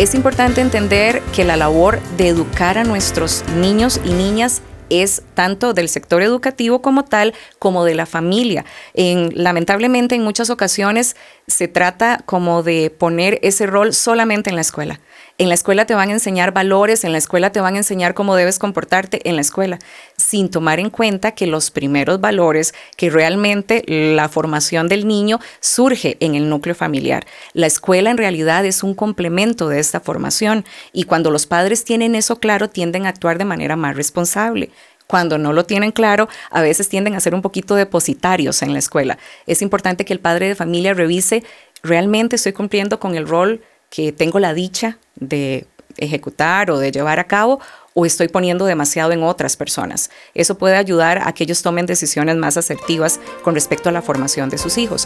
Es importante entender que la labor de educar a nuestros niños y niñas es tanto del sector educativo como tal, como de la familia. Lamentablemente, en muchas ocasiones se trata como de poner ese rol solamente en la escuela. En la escuela te van a enseñar valores, en la escuela te van a enseñar cómo debes comportarte en la escuela, sin tomar en cuenta que los primeros valores, que realmente la formación del niño surge en el núcleo familiar. La escuela en realidad es un complemento de esta formación y cuando los padres tienen eso claro, tienden a actuar de manera más responsable. Cuando no lo tienen claro, a veces tienden a ser un poquito depositarios en la escuela. Es importante que el padre de familia revise, ¿realmente estoy cumpliendo con el rol que tengo la dicha de ejecutar o de llevar a cabo, o estoy poniendo demasiado en otras personas? Eso puede ayudar a que ellos tomen decisiones más asertivas con respecto a la formación de sus hijos.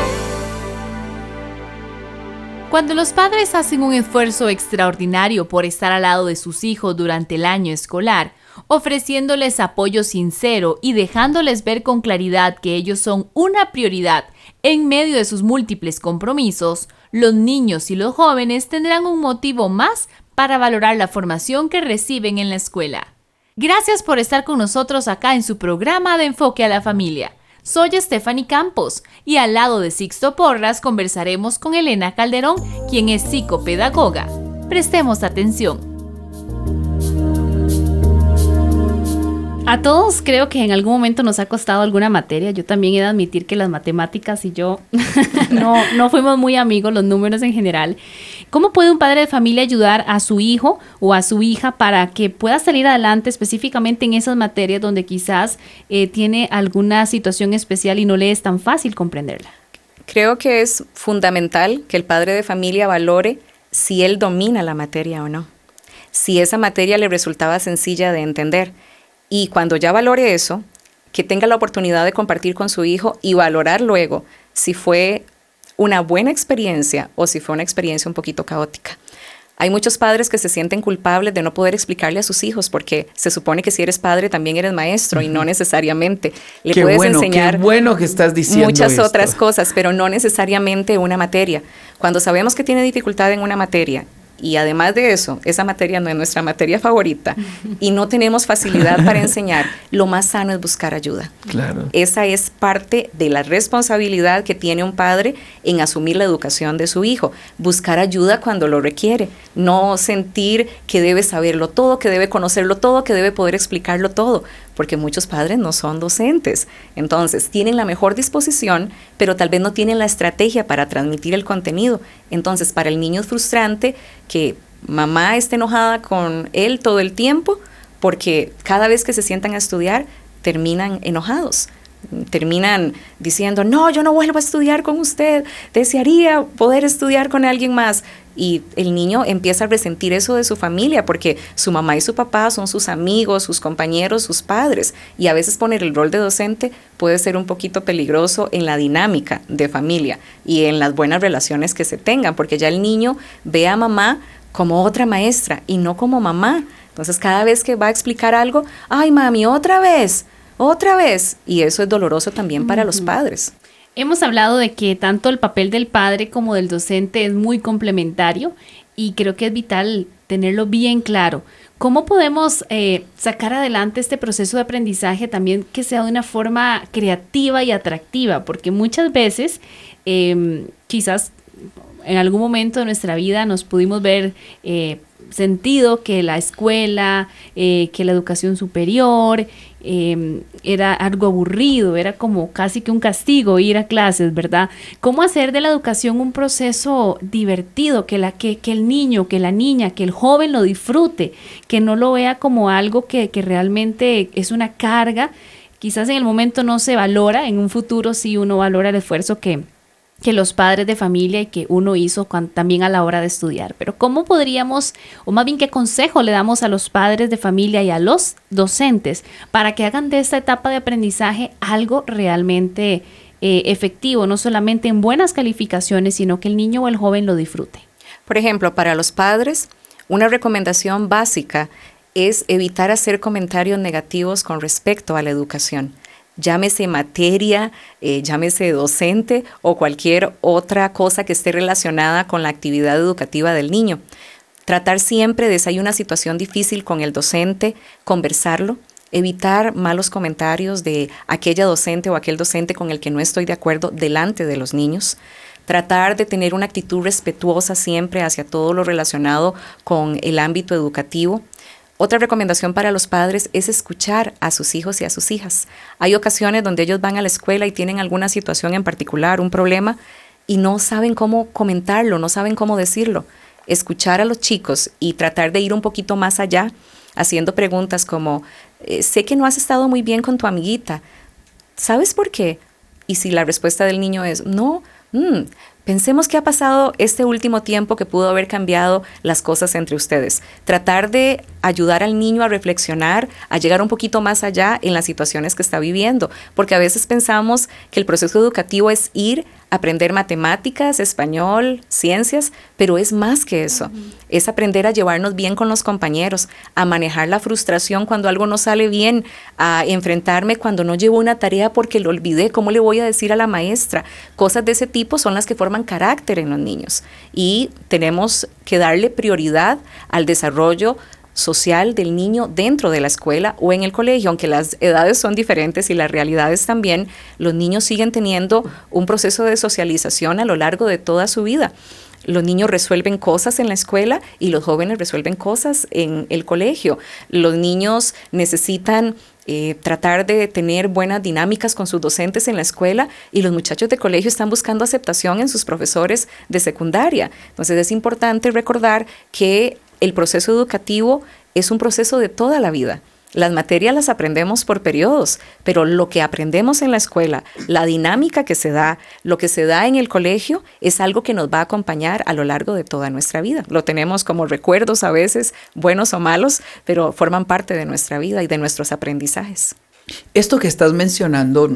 Cuando los padres hacen un esfuerzo extraordinario por estar al lado de sus hijos durante el año escolar, ofreciéndoles apoyo sincero y dejándoles ver con claridad que ellos son una prioridad en medio de sus múltiples compromisos, los niños y los jóvenes tendrán un motivo más para valorar la formación que reciben en la escuela. Gracias por estar con nosotros acá en su programa de Enfoque a la Familia. Soy Stephanie Campos y al lado de Sixto Porras conversaremos con Elena Calderón, quien es psicopedagoga. Prestemos atención. A todos creo que en algún momento nos ha costado alguna materia. Yo también he de admitir que las matemáticas y yo no fuimos muy amigos, los números en general. ¿Cómo puede un padre de familia ayudar a su hijo o a su hija para que pueda salir adelante específicamente en esas materias donde quizás tiene alguna situación especial y no le es tan fácil comprenderla? Creo que es fundamental que el padre de familia valore si él domina la materia o no, si esa materia le resultaba sencilla de entender. Y cuando ya valore eso, que tenga la oportunidad de compartir con su hijo y valorar luego si fue una buena experiencia o si fue una experiencia un poquito caótica. Hay muchos padres que se sienten culpables de no poder explicarle a sus hijos porque se supone que si eres padre también eres maestro y no necesariamente. Le puedes enseñar qué bueno que estás diciendo muchas otras cosas, pero no necesariamente una materia. Cuando sabemos que tiene dificultad en una materia y además de eso, esa materia no es nuestra materia favorita y no tenemos facilidad para enseñar, lo más sano es buscar ayuda. Claro. Esa es parte de la responsabilidad que tiene un padre en asumir la educación de su hijo. Buscar ayuda cuando lo requiere. No sentir que debe saberlo todo, que debe conocerlo todo, que debe poder explicarlo todo, porque muchos padres no son docentes. Entonces, tienen la mejor disposición, pero tal vez no tienen la estrategia para transmitir el contenido. Entonces, para el niño es frustrante que mamá esté enojada con él todo el tiempo, porque cada vez que se sientan a estudiar, terminan enojados. Terminan diciendo, no, yo no vuelvo a estudiar con usted, desearía poder estudiar con alguien más. Y el niño empieza a resentir eso de su familia porque su mamá y su papá son sus amigos, sus compañeros, sus padres. Y a veces poner el rol de docente puede ser un poquito peligroso en la dinámica de familia y en las buenas relaciones que se tengan, porque ya el niño ve a mamá como otra maestra y no como mamá. Entonces cada vez que va a explicar algo, ay mami, otra vez, y eso es doloroso también para los padres. Hemos hablado de que tanto el papel del padre como del docente es muy complementario y creo que es vital tenerlo bien claro. ¿Cómo podemos sacar adelante este proceso de aprendizaje también que sea de una forma creativa y atractiva? Porque muchas veces quizás en algún momento de nuestra vida nos pudimos ver sentido que la escuela, que la educación superior era algo aburrido, era como casi que un castigo ir a clases, ¿verdad? ¿Cómo hacer de la educación un proceso divertido, que el niño, que la niña, que el joven lo disfrute, que no lo vea como algo que realmente es una carga? Quizás en el momento no se valora, en un futuro sí uno valora el esfuerzo que los padres de familia y que uno hizo también a la hora de estudiar. Pero ¿cómo podríamos, o más bien qué consejo le damos a los padres de familia y a los docentes para que hagan de esta etapa de aprendizaje algo realmente efectivo, no solamente en buenas calificaciones, sino que el niño o el joven lo disfrute? Por ejemplo, para los padres, una recomendación básica es evitar hacer comentarios negativos con respecto a la educación. Llámese materia, llámese docente o cualquier otra cosa que esté relacionada con la actividad educativa del niño. Tratar siempre de si hay una situación difícil con el docente, conversarlo, evitar malos comentarios de aquella docente o aquel docente con el que no estoy de acuerdo delante de los niños. Tratar de tener una actitud respetuosa siempre hacia todo lo relacionado con el ámbito educativo. Otra recomendación para los padres es escuchar a sus hijos y a sus hijas. Hay ocasiones donde ellos van a la escuela y tienen alguna situación en particular, un problema, y no saben cómo comentarlo, no saben cómo decirlo. Escuchar a los chicos y tratar de ir un poquito más allá, haciendo preguntas como, sé que no has estado muy bien con tu amiguita, ¿sabes por qué? Y si la respuesta del niño es, no, pensemos qué ha pasado este último tiempo que pudo haber cambiado las cosas entre ustedes. Tratar de ayudar al niño a reflexionar, a llegar un poquito más allá en las situaciones que está viviendo, porque a veces pensamos que el proceso educativo es ir a aprender matemáticas, español, ciencias, pero es más que eso. Es aprender a llevarnos bien con los compañeros, a manejar la frustración cuando algo no sale bien, a enfrentarme cuando no llevo una tarea porque lo olvidé, ¿cómo le voy a decir a la maestra? Cosas de ese tipo son las que forman carácter en los niños y tenemos que darle prioridad al desarrollo social del niño dentro de la escuela o en el colegio, aunque las edades son diferentes y las realidades también, los niños siguen teniendo un proceso de socialización a lo largo de toda su vida. Los niños resuelven cosas en la escuela y los jóvenes resuelven cosas en el colegio. Los niños necesitan tratar de tener buenas dinámicas con sus docentes en la escuela y los muchachos de colegio están buscando aceptación en sus profesores de secundaria. Entonces es importante recordar que el proceso educativo es un proceso de toda la vida. Las materias las aprendemos por periodos, pero lo que aprendemos en la escuela, la dinámica que se da, lo que se da en el colegio, es algo que nos va a acompañar a lo largo de toda nuestra vida. Lo tenemos como recuerdos a veces, buenos o malos, pero forman parte de nuestra vida y de nuestros aprendizajes. Esto que estás mencionando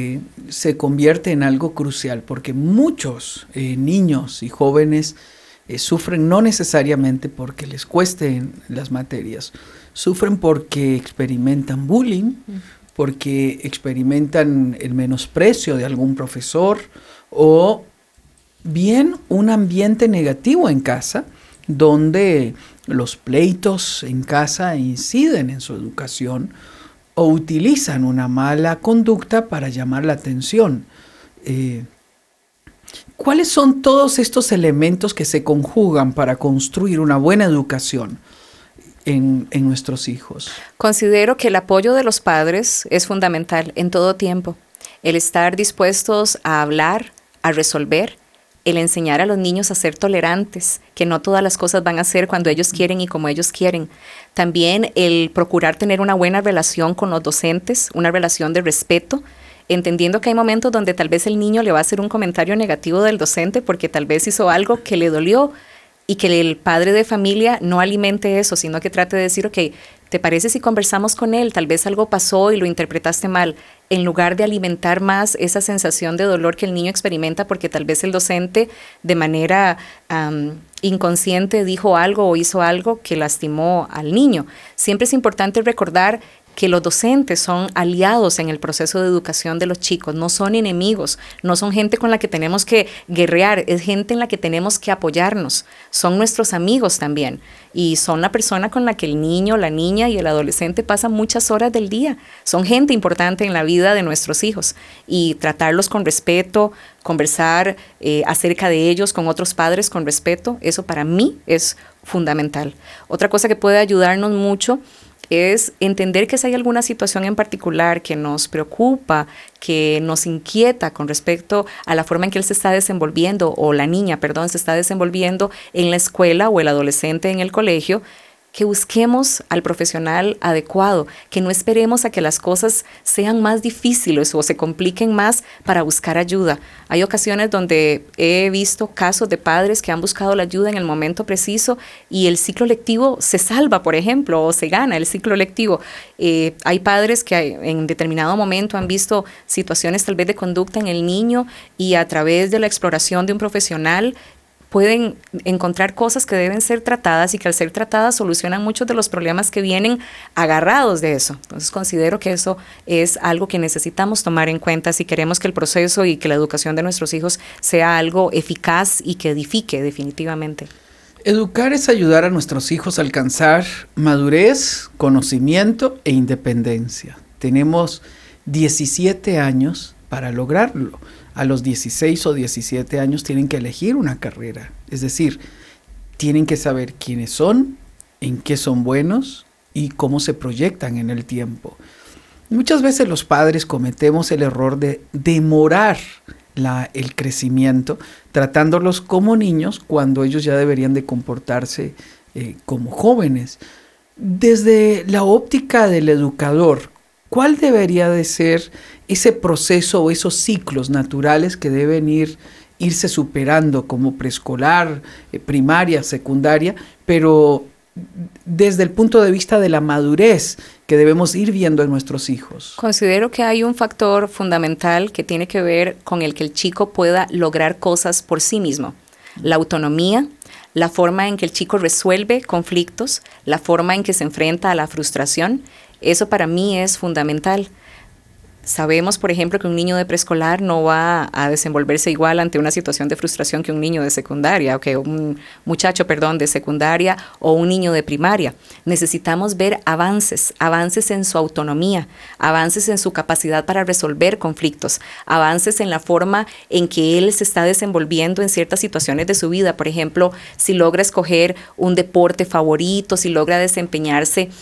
se convierte en algo crucial porque muchos niños y jóvenes sufren no necesariamente porque les cuesten las materias, sufren porque experimentan bullying, porque experimentan el menosprecio de algún profesor o bien un ambiente negativo en casa donde los pleitos en casa inciden en su educación o utilizan una mala conducta para llamar la atención. ¿Cuáles son todos estos elementos que se conjugan para construir una buena educación en nuestros hijos? Considero que el apoyo de los padres es fundamental en todo tiempo. El estar dispuestos a hablar, a resolver, el enseñar a los niños a ser tolerantes, que no todas las cosas van a ser cuando ellos quieren y como ellos quieren. También el procurar tener una buena relación con los docentes, una relación de respeto, entendiendo que hay momentos donde tal vez el niño le va a hacer un comentario negativo del docente porque tal vez hizo algo que le dolió y que el padre de familia no alimente eso, sino que trate de decir, ok, ¿te parece si conversamos con él? Tal vez algo pasó y lo interpretaste mal, en lugar de alimentar más esa sensación de dolor que el niño experimenta porque tal vez el docente de manera inconsciente dijo algo o hizo algo que lastimó al niño. Siempre es importante recordar que los docentes son aliados en el proceso de educación de los chicos, no son enemigos, no son gente con la que tenemos que guerrear, es gente en la que tenemos que apoyarnos, son nuestros amigos también y son la persona con la que el niño, la niña y el adolescente pasan muchas horas del día, son gente importante en la vida de nuestros hijos y tratarlos con respeto, conversar acerca de ellos con otros padres con respeto, eso para mí es fundamental. Otra cosa que puede ayudarnos mucho es entender que si hay alguna situación en particular que nos preocupa, que nos inquieta con respecto a la forma en que él se está desenvolviendo, o la niña, perdón, se está desenvolviendo en la escuela o el adolescente en el colegio, que busquemos al profesional adecuado, que no esperemos a que las cosas sean más difíciles o se compliquen más para buscar ayuda. Hay ocasiones donde he visto casos de padres que han buscado la ayuda en el momento preciso y el ciclo lectivo se salva, por ejemplo, o se gana el ciclo lectivo. Hay padres que en determinado momento han visto situaciones tal vez de conducta en el niño y a través de la exploración de un profesional pueden encontrar cosas que deben ser tratadas y que al ser tratadas solucionan muchos de los problemas que vienen agarrados de eso. Entonces considero que eso es algo que necesitamos tomar en cuenta si queremos que el proceso y que la educación de nuestros hijos sea algo eficaz y que edifique definitivamente. Educar es ayudar a nuestros hijos a alcanzar madurez, conocimiento e independencia. Tenemos 17 años para lograrlo. A los 16 o 17 años tienen que elegir una carrera. Es decir, tienen que saber quiénes son, en qué son buenos y cómo se proyectan en el tiempo. Muchas veces los padres cometemos el error de demorar el crecimiento, tratándolos como niños cuando ellos ya deberían de comportarse como jóvenes. Desde la óptica del educador, ¿cuál debería de ser ese proceso o esos ciclos naturales que deben irse superando como preescolar, primaria, secundaria, pero desde el punto de vista de la madurez que debemos ir viendo en nuestros hijos? Considero que hay un factor fundamental que tiene que ver con el que el chico pueda lograr cosas por sí mismo. La autonomía, la forma en que el chico resuelve conflictos, la forma en que se enfrenta a la frustración. Eso para mí es fundamental. Sabemos, por ejemplo, que un niño de preescolar no va a desenvolverse igual ante una situación de frustración que un niño de secundaria, o que un muchacho, de secundaria o un niño de primaria. Necesitamos ver avances en su autonomía, avances en su capacidad para resolver conflictos, avances en la forma en que él se está desenvolviendo en ciertas situaciones de su vida. Por ejemplo, si logra escoger un deporte favorito, si logra desempeñarse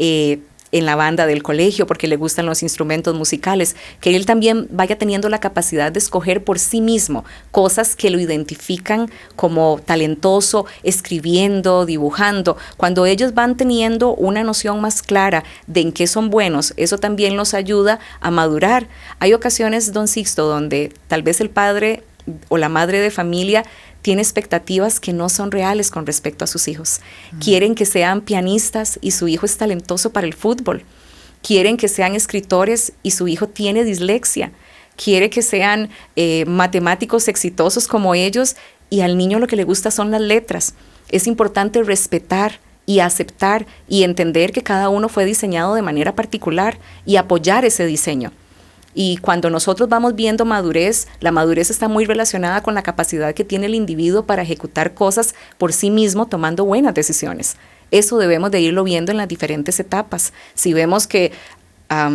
en la banda del colegio porque le gustan los instrumentos musicales, que él también vaya teniendo la capacidad de escoger por sí mismo cosas que lo identifican como talentoso, escribiendo, dibujando. Cuando ellos van teniendo una noción más clara de en qué son buenos, eso también los ayuda a madurar. Hay ocasiones, don Sixto, donde tal vez el padre o la madre de familia tiene expectativas que no son reales con respecto a sus hijos. Quieren que sean pianistas y su hijo es talentoso para el fútbol. Quieren que sean escritores y su hijo tiene dislexia. Quiere que sean matemáticos exitosos como ellos y al niño lo que le gusta son las letras. Es importante respetar y aceptar y entender que cada uno fue diseñado de manera particular y apoyar ese diseño. Y cuando nosotros vamos viendo madurez, la madurez está muy relacionada con la capacidad que tiene el individuo para ejecutar cosas por sí mismo, tomando buenas decisiones. Eso debemos de irlo viendo en las diferentes etapas. Si vemos que, a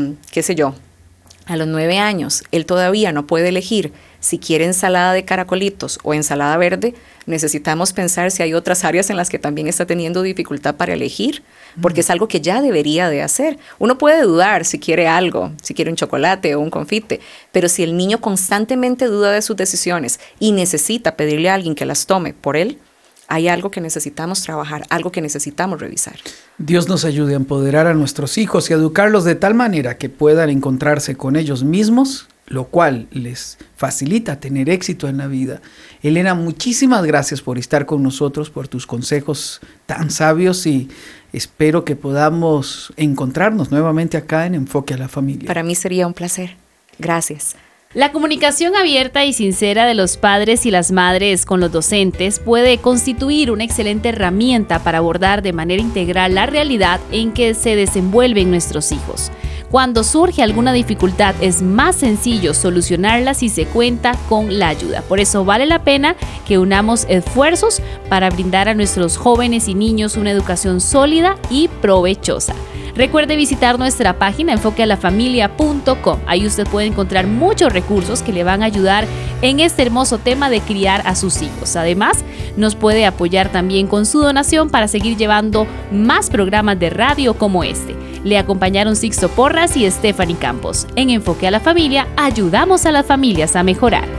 los 9 años, él todavía no puede elegir si quiere ensalada de caracolitos o ensalada verde, necesitamos pensar si hay otras áreas en las que también está teniendo dificultad para elegir, porque es algo que ya debería de hacer. Uno puede dudar si quiere algo, si quiere un chocolate o un confite, pero si el niño constantemente duda de sus decisiones y necesita pedirle a alguien que las tome por él, hay algo que necesitamos trabajar, algo que necesitamos revisar. Dios nos ayude a empoderar a nuestros hijos y a educarlos de tal manera que puedan encontrarse con ellos mismos, lo cual les facilita tener éxito en la vida. Elena, muchísimas gracias por estar con nosotros, por tus consejos tan sabios y espero que podamos encontrarnos nuevamente acá en Enfoque a la Familia. Para mí sería un placer. Gracias. La comunicación abierta y sincera de los padres y las madres con los docentes puede constituir una excelente herramienta para abordar de manera integral la realidad en que se desenvuelven nuestros hijos. Cuando surge alguna dificultad es más sencillo solucionarla si se cuenta con la ayuda. Por eso vale la pena que unamos esfuerzos para brindar a nuestros jóvenes y niños una educación sólida y provechosa. Recuerde visitar nuestra página enfoquealafamilia.com. Ahí usted puede encontrar muchos recursos que le van a ayudar en este hermoso tema de criar a sus hijos. Además, nos puede apoyar también con su donación para seguir llevando más programas de radio como este. Le acompañaron Sixto Porras y Stephanie Campos. En Enfoque a la Familia, ayudamos a las familias a mejorar.